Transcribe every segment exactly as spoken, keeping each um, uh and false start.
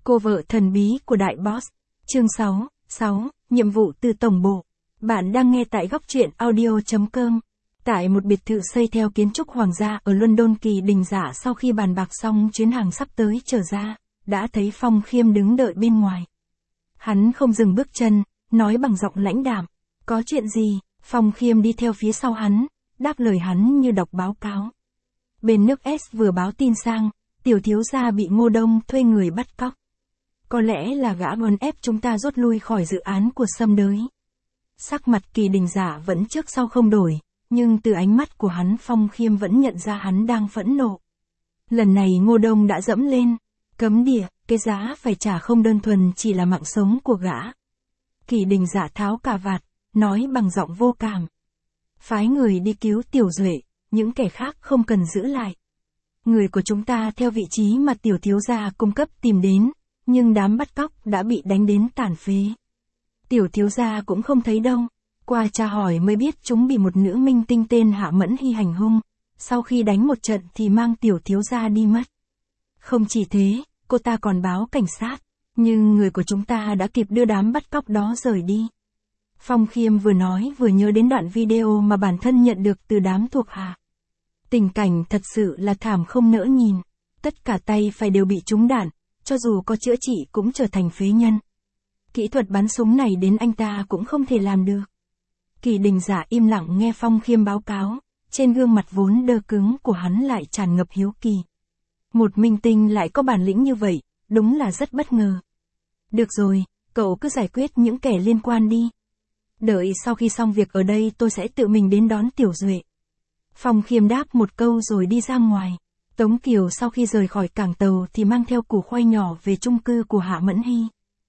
Cô vợ thần bí của đại boss. Chương sáu, sáu, nhiệm vụ từ tổng bộ. Bạn đang nghe tại góc truyện audio chấm com. Tại một biệt thự xây theo kiến trúc hoàng gia ở London, Kỳ Đình Giả sau khi bàn bạc xong chuyến hàng sắp tới trở ra, đã thấy Phong Khiêm đứng đợi bên ngoài. Hắn không dừng bước chân, nói bằng giọng lãnh đạm. Có chuyện gì? Phong Khiêm đi theo phía sau hắn, đáp lời hắn như đọc báo cáo. Bên nước S vừa báo tin sang, tiểu thiếu gia bị Ngô Đông thuê người bắt cóc. Có lẽ là gã muốn ép chúng ta rút lui khỏi dự án của Sâm Đới. Sắc mặt Kỳ Đình Giả vẫn trước sau không đổi, nhưng từ ánh mắt của hắn Phong Khiêm vẫn nhận ra hắn đang phẫn nộ. Lần này Ngô Đông đã dẫm lên cấm địa, cái giá phải trả không đơn thuần chỉ là mạng sống của gã. Kỳ Đình Giả tháo cà vạt, nói bằng giọng vô cảm. Phái người đi cứu Tiểu Duệ, những kẻ khác không cần giữ lại. Người của chúng ta theo vị trí mà tiểu thiếu gia cung cấp tìm đến, nhưng đám bắt cóc đã bị đánh đến tàn phế. Tiểu thiếu gia cũng không thấy đâu, qua tra hỏi mới biết chúng bị một nữ minh tinh tên Hạ Mẫn Hy hành hung, sau khi đánh một trận thì mang tiểu thiếu gia đi mất. Không chỉ thế, cô ta còn báo cảnh sát, nhưng người của chúng ta đã kịp đưa đám bắt cóc đó rời đi. Phong Khiêm vừa nói vừa nhớ đến đoạn video mà bản thân nhận được từ đám thuộc hạ. Tình cảnh thật sự là thảm không nỡ nhìn, tất cả tay phải đều bị trúng đạn, cho dù có chữa trị cũng trở thành phế nhân. Kỹ thuật bắn súng này đến anh ta cũng không thể làm được. Kỳ Đình Giả im lặng nghe Phong Khiêm báo cáo, trên gương mặt vốn đơ cứng của hắn lại tràn ngập hiếu kỳ. Một minh tinh lại có bản lĩnh như vậy, đúng là rất bất ngờ. Được rồi, cậu cứ giải quyết những kẻ liên quan đi. Đợi sau khi xong việc ở đây tôi sẽ tự mình đến đón Tiểu Duệ. Phong Khiêm đáp một câu rồi đi ra ngoài. Tống Kiều sau khi rời khỏi cảng tàu thì mang theo củ khoai nhỏ về chung cư của Hạ Mẫn Hy.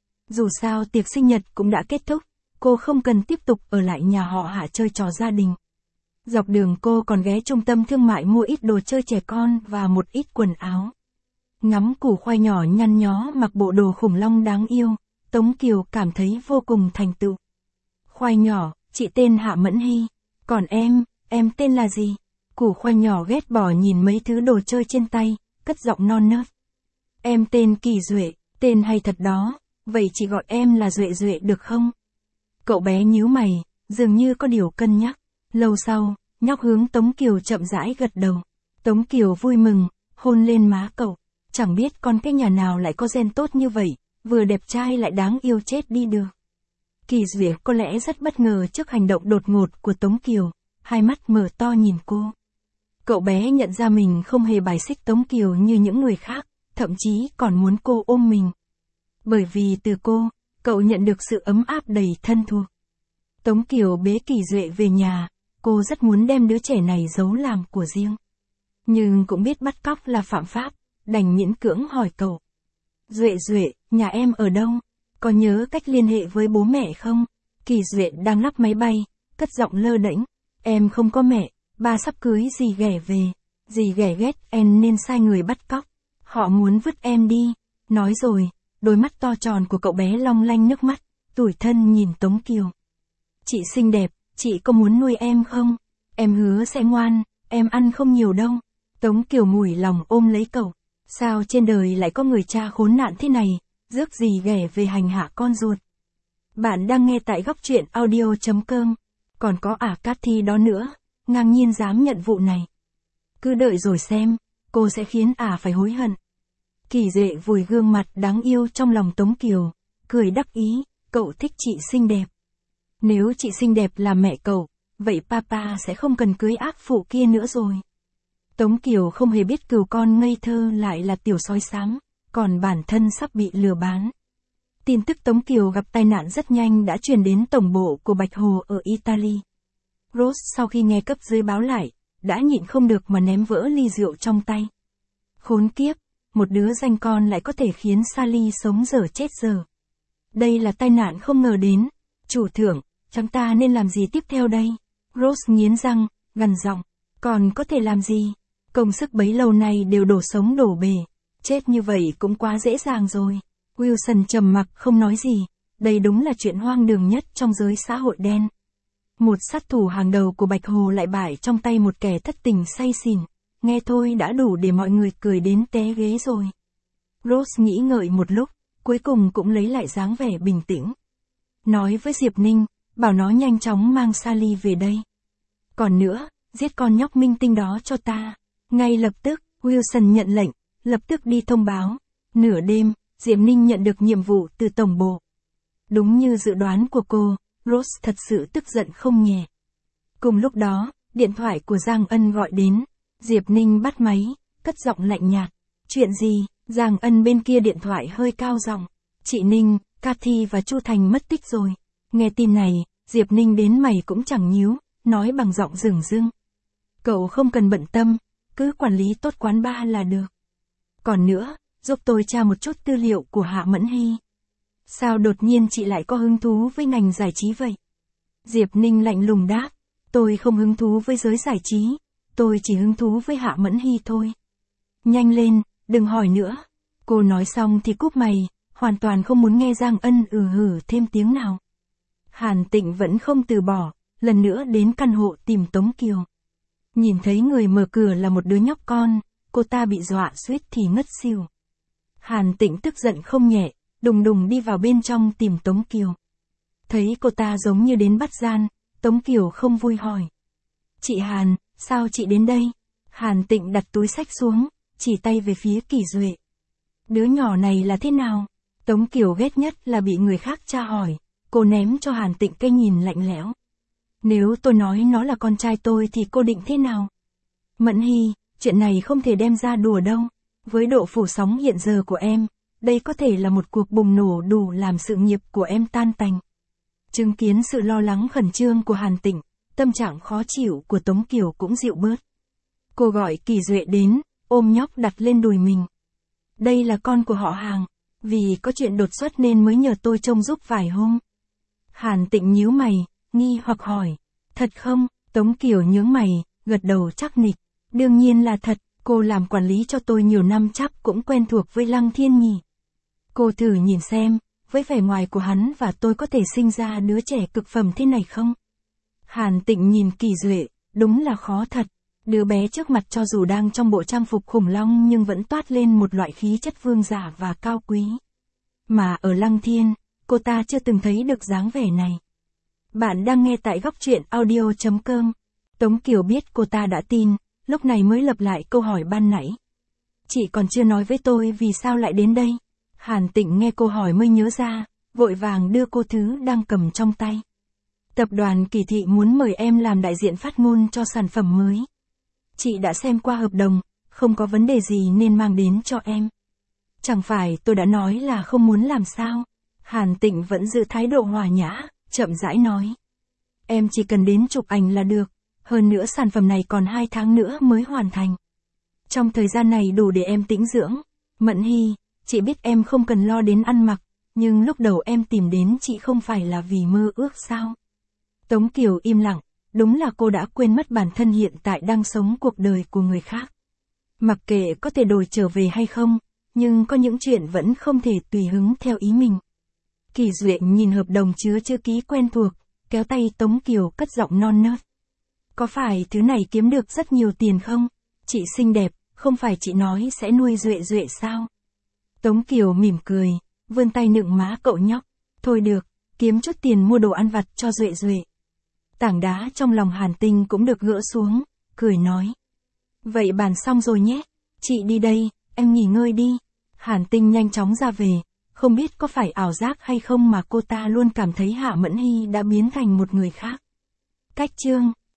Dù sao tiệc sinh nhật cũng đã kết thúc, cô không cần tiếp tục ở lại nhà họ Hạ chơi trò gia đình. Dọc đường cô còn ghé trung tâm thương mại mua ít đồ chơi trẻ con và một ít quần áo. Ngắm củ khoai nhỏ nhăn nhó mặc bộ đồ khủng long đáng yêu, Tống Kiều cảm thấy vô cùng thành tựu. Khoai nhỏ, chị tên Hạ Mẫn Hy, còn em, em tên là gì? Củ khoai nhỏ ghét bỏ nhìn mấy thứ đồ chơi trên tay, cất giọng non nớt. Em tên Kỳ Duệ, tên hay thật đó, vậy chị gọi em là Duệ Duệ được không? Cậu bé nhíu mày, dường như có điều cân nhắc. Lâu sau, nhóc hướng Tống Kiều chậm rãi gật đầu. Tống Kiều vui mừng, hôn lên má cậu. Chẳng biết con cái nhà nào lại có gen tốt như vậy, vừa đẹp trai lại đáng yêu chết đi được. Kỳ Duệ có lẽ rất bất ngờ trước hành động đột ngột của Tống Kiều, hai mắt mở to nhìn cô. Cậu bé nhận ra mình không hề bài xích Tống Kiều như những người khác, thậm chí còn muốn cô ôm mình. Bởi vì từ cô, cậu nhận được sự ấm áp đầy thân thuộc. Tống Kiều bế Kỳ Duệ về nhà, cô rất muốn đem đứa trẻ này giấu làm của riêng. Nhưng cũng biết bắt cóc là phạm pháp, đành miễn cưỡng hỏi cậu. Duệ Duệ, nhà em ở đâu? Có nhớ cách liên hệ với bố mẹ không? Kỳ Duệ đang lắp máy bay, cất giọng lơ đễnh. Em không có mẹ, ba sắp cưới dì ghẻ về. Dì ghẻ ghét em nên sai người bắt cóc. Họ muốn vứt em đi. Nói rồi, đôi mắt to tròn của cậu bé long lanh nước mắt, tủi thân nhìn Tống Kiều. Chị xinh đẹp, chị có muốn nuôi em không? Em hứa sẽ ngoan, em ăn không nhiều đâu. Tống Kiều mủi lòng ôm lấy cậu. Sao trên đời lại có người cha khốn nạn thế này, rước dì ghẻ về hành hạ con ruột. Bạn đang nghe tại góc truyện audio chấm com. Còn có ả Cathy đó nữa, ngang nhiên dám nhận vụ này. Cứ đợi rồi xem, cô sẽ khiến ả phải hối hận. Kỳ Duệ vùi gương mặt đáng yêu trong lòng Tống Kiều, cười đắc ý, cậu thích chị xinh đẹp. Nếu chị xinh đẹp là mẹ cậu, vậy papa sẽ không cần cưới ác phụ kia nữa rồi. Tống Kiều không hề biết cừu con ngây thơ lại là tiểu sói xám, còn bản thân sắp bị lừa bán. Tin tức Tống Kiều gặp tai nạn rất nhanh đã truyền đến tổng bộ của Bạch Hồ ở Italy. Rose sau khi nghe cấp dưới báo lại, đã nhịn không được mà ném vỡ ly rượu trong tay. Khốn kiếp, một đứa danh con lại có thể khiến Sally sống dở chết dở. Đây là tai nạn không ngờ đến. Chủ thưởng, chúng ta nên làm gì tiếp theo đây? Rose nghiến răng, gằn giọng. Còn có thể làm gì? Công sức bấy lâu nay đều đổ sống đổ bể. Chết như vậy cũng quá dễ dàng rồi. Wilson trầm mặc không nói gì. Đây đúng là chuyện hoang đường nhất trong giới xã hội đen. Một sát thủ hàng đầu của Bạch Hồ lại bại trong tay một kẻ thất tình say xỉn. Nghe thôi đã đủ để mọi người cười đến té ghế rồi. Rose nghĩ ngợi một lúc, cuối cùng cũng lấy lại dáng vẻ bình tĩnh. Nói với Diệp Ninh, bảo nó nhanh chóng mang Sally về đây. Còn nữa, giết con nhóc minh tinh đó cho ta. Ngay lập tức, Wilson nhận lệnh, lập tức đi thông báo. Nửa đêm, Diệp Ninh nhận được nhiệm vụ từ tổng bộ. Đúng như dự đoán của cô, Rose thật sự tức giận không nhẹ. Cùng lúc đó, điện thoại của Giang Ân gọi đến. Diệp Ninh bắt máy, cất giọng lạnh nhạt. Chuyện gì? Giang Ân bên kia điện thoại hơi cao giọng. Chị Ninh, Cathy và Chu Thành mất tích rồi. Nghe tin này, Diệp Ninh đến mày cũng chẳng nhíu, nói bằng giọng dửng dưng. Cậu không cần bận tâm, cứ quản lý tốt quán bar là được. Còn nữa, giúp tôi tra một chút tư liệu của Hạ Mẫn Hy. Sao đột nhiên chị lại có hứng thú với ngành giải trí vậy? Diệp Ninh lạnh lùng đáp, tôi không hứng thú với giới giải trí, tôi chỉ hứng thú với Hạ Mẫn Hy thôi. Nhanh lên, đừng hỏi nữa. Cô nói xong thì cúp mày, hoàn toàn không muốn nghe Giang Ân ừ hử thêm tiếng nào. Hàn Tịnh vẫn không từ bỏ, lần nữa đến căn hộ tìm Tống Kiều. Nhìn thấy người mở cửa là một đứa nhóc con, cô ta bị dọa suýt thì ngất xỉu. Hàn Tịnh tức giận không nhẹ, đùng đùng đi vào bên trong tìm Tống Kiều. Thấy cô ta giống như đến bắt gian, Tống Kiều không vui hỏi. Chị Hàn, sao chị đến đây? Hàn Tịnh đặt túi xách xuống, chỉ tay về phía Kỷ Duệ. Đứa nhỏ này là thế nào? Tống Kiều ghét nhất là bị người khác tra hỏi, cô ném cho Hàn Tịnh cái nhìn lạnh lẽo. Nếu tôi nói nó là con trai tôi thì cô định thế nào? Mẫn Hy, chuyện này không thể đem ra đùa đâu. Với độ phủ sóng hiện giờ của em, đây có thể là một cuộc bùng nổ đủ làm sự nghiệp của em tan tành. Chứng kiến sự lo lắng khẩn trương của Hàn Tịnh, tâm trạng khó chịu của Tống Kiều cũng dịu bớt. Cô gọi Kỷ Duệ đến, ôm nhóc đặt lên đùi mình. Đây là con của họ Hàng, vì có chuyện đột xuất nên mới nhờ tôi trông giúp vài hôm. Hàn Tịnh nhíu mày, nghi hoặc hỏi, thật không? Tống Kiều nhướng mày, gật đầu chắc nịch. Đương nhiên là thật, cô làm quản lý cho tôi nhiều năm chắc cũng quen thuộc với Lăng Thiên nhỉ. Cô thử nhìn xem, với vẻ ngoài của hắn và tôi có thể sinh ra đứa trẻ cực phẩm thế này không? Hàn Tịnh nhìn Kỷ Duệ, đúng là khó thật. Đứa bé trước mặt cho dù đang trong bộ trang phục khủng long nhưng vẫn toát lên một loại khí chất vương giả và cao quý. Mà ở Lăng Thiên, cô ta chưa từng thấy được dáng vẻ này. Bạn đang nghe tại góc truyện audio chấm com. Tống Kiều biết cô ta đã tin, lúc này mới lặp lại câu hỏi ban nãy. Chị còn chưa nói với tôi vì sao lại đến đây. Hàn Tịnh nghe cô hỏi mới nhớ ra, vội vàng đưa cô thứ đang cầm trong tay. Tập đoàn Kỳ Thị muốn mời em làm đại diện phát ngôn cho sản phẩm mới. Chị đã xem qua hợp đồng, không có vấn đề gì nên mang đến cho em. Chẳng phải tôi đã nói là không muốn làm sao? Hàn Tịnh vẫn giữ thái độ hòa nhã, chậm rãi nói. Em chỉ cần đến chụp ảnh là được, hơn nữa sản phẩm này còn hai tháng nữa mới hoàn thành. Trong thời gian này đủ để em tĩnh dưỡng. Mẫn Hy, chị biết em không cần lo đến ăn mặc, nhưng lúc đầu em tìm đến chị không phải là vì mơ ước sao? Tống Kiều im lặng, đúng là cô đã quên mất bản thân hiện tại đang sống cuộc đời của người khác. Mặc kệ có thể đổi trở về hay không, nhưng có những chuyện vẫn không thể tùy hứng theo ý mình. Kỷ Duệ nhìn hợp đồng chứa chữ ký quen thuộc, kéo tay Tống Kiều cất giọng non nớt. Có phải thứ này kiếm được rất nhiều tiền không? Chị xinh đẹp, không phải chị nói sẽ nuôi Duệ Duệ sao? Tống Kiều mỉm cười, vươn tay nựng má cậu nhóc. Thôi được, kiếm chút tiền mua đồ ăn vặt cho Duệ Duệ. Tảng đá trong lòng Hàn Tinh cũng được gỡ xuống, cười nói. Vậy bàn xong rồi nhé, chị đi đây, em nghỉ ngơi đi. Hàn Tinh nhanh chóng ra về, không biết có phải ảo giác hay không mà cô ta luôn cảm thấy Hạ Mẫn Hy đã biến thành một người khác. Cách chương